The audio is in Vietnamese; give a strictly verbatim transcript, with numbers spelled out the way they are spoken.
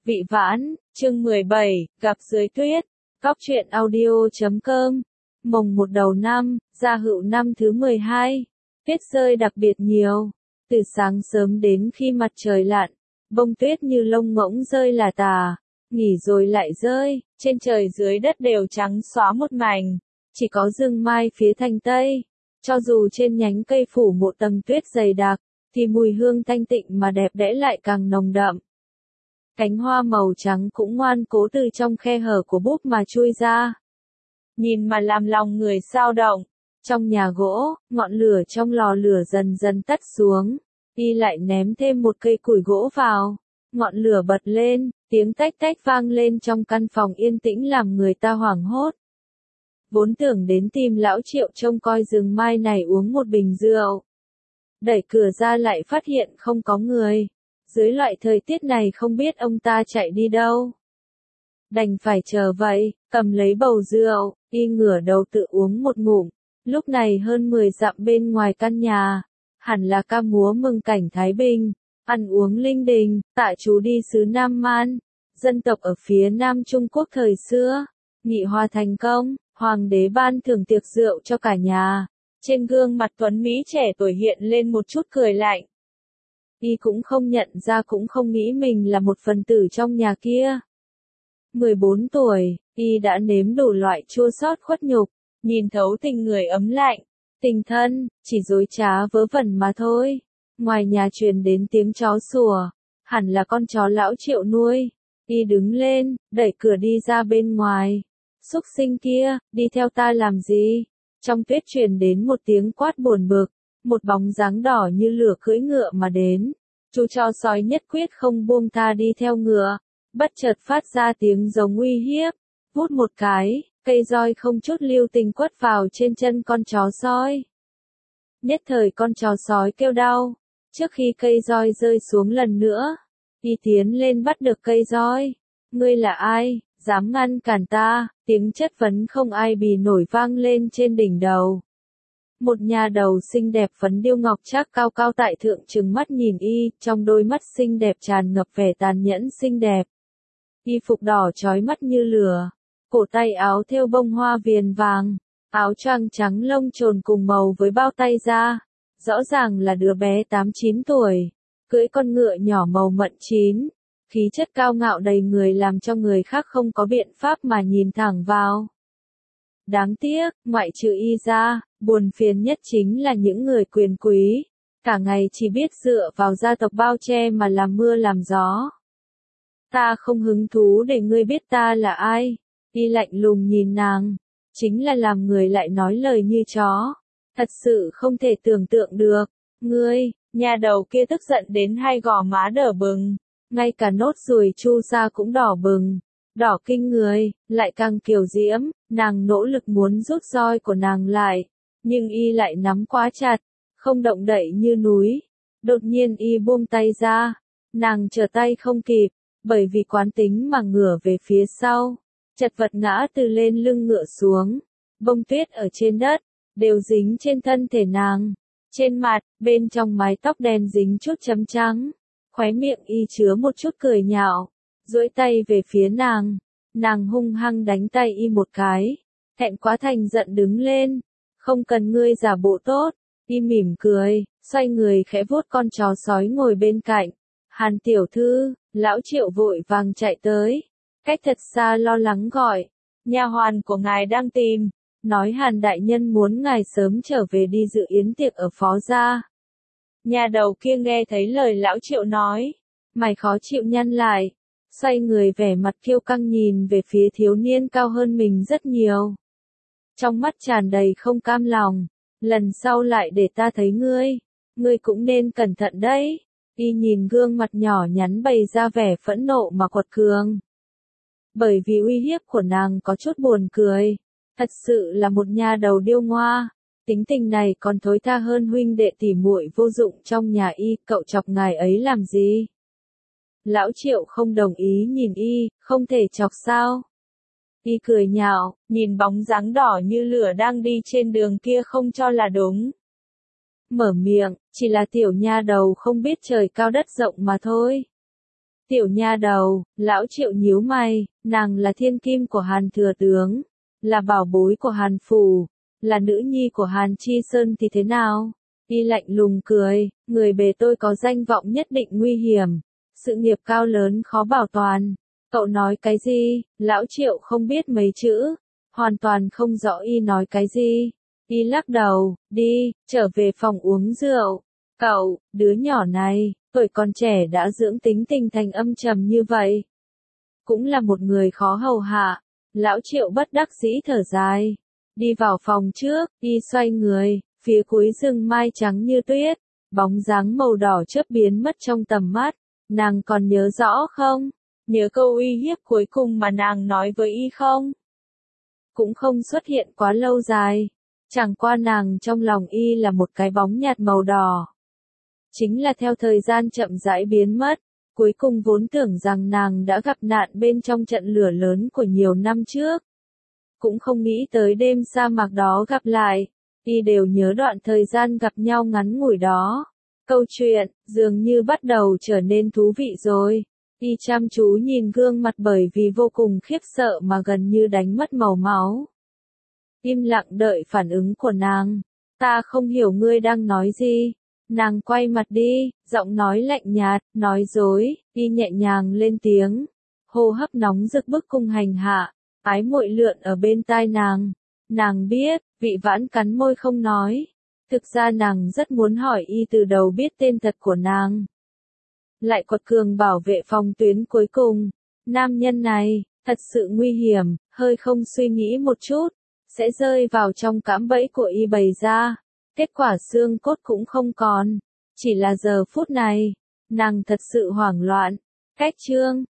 Vị Vãn, chương mười bảy, gặp dưới tuyết, Góc truyện audio chấm com, mồng một đầu năm, Gia Hựu năm thứ mười hai, tuyết rơi đặc biệt nhiều, từ sáng sớm đến khi mặt trời lặn, bông tuyết như lông ngỗng rơi là tà, nghỉ rồi lại rơi, trên trời dưới đất đều trắng xóa một mảnh, chỉ có rừng mai phía thành tây, cho dù trên nhánh cây phủ một tầng tuyết dày đặc, thì mùi hương thanh tịnh mà đẹp đẽ lại càng nồng đậm. Cánh hoa màu trắng cũng ngoan cố từ trong khe hở của búp mà chui ra. Nhìn mà làm lòng người xao động. Trong nhà gỗ, ngọn lửa trong lò lửa dần dần tắt xuống. Y lại ném thêm một cây củi gỗ vào. Ngọn lửa bật lên, tiếng tách tách vang lên trong căn phòng yên tĩnh làm người ta hoảng hốt. Vốn tưởng đến tìm lão Triệu trông coi rừng mai này uống một bình rượu. Đẩy cửa ra lại phát hiện không có người. Dưới loại thời tiết này không biết ông ta chạy đi đâu. Đành phải chờ vậy, cầm lấy bầu rượu, y ngửa đầu tự uống một ngụm. Lúc này hơn mười dặm bên ngoài căn nhà, hẳn là ca múa mừng cảnh Thái Bình, ăn uống linh đình, tạ chú đi xứ Nam Man, dân tộc ở phía Nam Trung Quốc thời xưa. Nghị hòa thành công, hoàng đế ban thưởng tiệc rượu cho cả nhà. Trên gương mặt tuấn Mỹ trẻ tuổi hiện lên một chút cười lạnh. Y cũng không nhận ra cũng không nghĩ mình là một phần tử trong nhà kia. mười bốn tuổi, Y đã nếm đủ loại chua xót khuất nhục, nhìn thấu tình người ấm lạnh, tình thân, chỉ dối trá vớ vẩn mà thôi. Ngoài nhà truyền đến tiếng chó sủa, hẳn là con chó lão Triệu nuôi. Y đứng lên, đẩy cửa đi ra bên ngoài. Súc sinh kia, đi theo ta làm gì? Trong tuyết truyền đến một tiếng quát buồn bực. Một bóng dáng đỏ như lửa cưỡi ngựa mà đến. Chú chó sói nhất quyết không buông tha đi theo ngựa. Bất chợt phát ra tiếng giống uy hiếp. Vút một cái, cây roi không chút lưu tình quất vào trên chân con chó sói. Nhất thời con chó sói kêu đau. Trước khi cây roi rơi xuống lần nữa, Y tiến lên bắt được cây roi. Ngươi là ai, dám ngăn cản ta? Tiếng chất vấn không ai bì nổi vang lên trên đỉnh đầu. Một nhà đầu xinh đẹp phấn điêu ngọc trác cao cao tại thượng trừng mắt nhìn Y, trong đôi mắt xinh đẹp tràn ngập vẻ tàn nhẫn xinh đẹp. Y phục đỏ chói mắt như lửa, cổ tay áo thêu bông hoa viền vàng, áo choàng trắng lông trồn cùng màu với bao tay da. Rõ ràng là đứa bé tám chín tuổi, cưỡi con ngựa nhỏ màu mận chín, khí chất cao ngạo đầy người làm cho người khác không có biện pháp mà nhìn thẳng vào. Đáng tiếc, ngoại trừ Y ra, buồn phiền nhất chính là những người quyền quý, cả ngày chỉ biết dựa vào gia tộc bao che mà làm mưa làm gió. Ta không hứng thú để ngươi biết ta là ai. Y lạnh lùng nhìn nàng, chính là làm người lại nói lời như chó. Thật sự không thể tưởng tượng được. Ngươi, nhà đầu kia tức giận đến hai gò má đỏ bừng, ngay cả nốt ruồi chu sa cũng đỏ bừng. Đỏ kinh người, lại càng kiều diễm, nàng nỗ lực muốn rút roi của nàng lại, nhưng Y lại nắm quá chặt, không động đậy như núi. Đột nhiên Y buông tay ra, nàng trở tay không kịp, bởi vì quán tính mà ngửa về phía sau, chật vật ngã từ lên lưng ngựa xuống, bông tuyết ở trên đất, đều dính trên thân thể nàng, trên mặt, bên trong mái tóc đen dính chút chấm trắng, khóe miệng Y chứa một chút cười nhạo. Duỗi tay về phía nàng, nàng hung hăng đánh tay Y một cái, thẹn quá thành giận đứng lên, không cần ngươi giả bộ tốt. Y mỉm cười, xoay người khẽ vuốt con chó sói ngồi bên cạnh. Hàn tiểu thư, lão Triệu vội vàng chạy tới, cách thật xa lo lắng gọi, nha hoàn của ngài đang tìm, nói Hàn đại nhân muốn ngài sớm trở về đi dự yến tiệc ở Phó gia. Nhà đầu kia nghe thấy lời lão Triệu nói, mày khó chịu nhăn lại. Xoay người vẻ mặt kiêu căng nhìn về phía thiếu niên cao hơn mình rất nhiều. Trong mắt tràn đầy không cam lòng, lần sau lại để ta thấy ngươi, ngươi cũng nên cẩn thận đấy. Y nhìn gương mặt nhỏ nhắn bày ra vẻ phẫn nộ mà quật cường. Bởi vì uy hiếp của nàng có chút buồn cười, thật sự là một nhà đầu điêu ngoa. Tính tình này còn thối tha hơn huynh đệ tỉ muội vô dụng trong nhà Y, cậu chọc ngài ấy làm gì? Lão Triệu không đồng ý nhìn Y, không thể chọc sao? Y cười nhạo, nhìn bóng dáng đỏ như lửa đang đi trên đường kia không cho là đúng. Mở miệng, chỉ là tiểu nha đầu không biết trời cao đất rộng mà thôi. Tiểu nha đầu, lão Triệu nhíu mày, nàng là thiên kim của Hàn thừa tướng, là bảo bối của Hàn phủ, là nữ nhi của Hàn Chi Sơn thì thế nào? Y lạnh lùng cười, người bề tôi có danh vọng nhất định nguy hiểm, sự nghiệp cao lớn khó bảo toàn. Cậu nói cái gì? Lão Triệu không biết mấy chữ, hoàn toàn không rõ y nói cái gì. Y lắc đầu, đi, trở về phòng uống rượu. Cậu, đứa nhỏ này, tuổi còn trẻ đã dưỡng tính tình thành âm trầm như vậy. Cũng là một người khó hầu hạ. Lão Triệu bất đắc dĩ thở dài. Đi vào phòng trước, y xoay người, phía cuối rừng mai trắng như tuyết, bóng dáng màu đỏ chớp biến mất trong tầm mắt. Nàng còn nhớ rõ không? Nhớ câu uy hiếp cuối cùng mà nàng nói với y không? Cũng không xuất hiện quá lâu dài. Chẳng qua nàng trong lòng y là một cái bóng nhạt màu đỏ. Chính là theo thời gian chậm rãi biến mất, cuối cùng vốn tưởng rằng nàng đã gặp nạn bên trong trận lửa lớn của nhiều năm trước. Cũng không nghĩ tới đêm sa mạc đó gặp lại, y đều nhớ đoạn thời gian gặp nhau ngắn ngủi đó. Câu chuyện, dường như bắt đầu trở nên thú vị rồi. Y chăm chú nhìn gương mặt bởi vì vô cùng khiếp sợ mà gần như đánh mất màu máu. Im lặng đợi phản ứng của nàng. Ta không hiểu ngươi đang nói gì. Nàng quay mặt đi, giọng nói lạnh nhạt, nói dối, y nhẹ nhàng lên tiếng. Hô hấp nóng rực bức cung hành hạ, ái muội lượn ở bên tai nàng. Nàng biết, Vị Vãn cắn môi không nói. Thực ra nàng rất muốn hỏi y từ đầu biết tên thật của nàng. Lại quật cường bảo vệ phòng tuyến cuối cùng. Nam nhân này, thật sự nguy hiểm, hơi không suy nghĩ một chút, sẽ rơi vào trong cạm bẫy của y bày ra. Kết quả xương cốt cũng không còn. Chỉ là giờ phút này, nàng thật sự hoảng loạn. Cách chương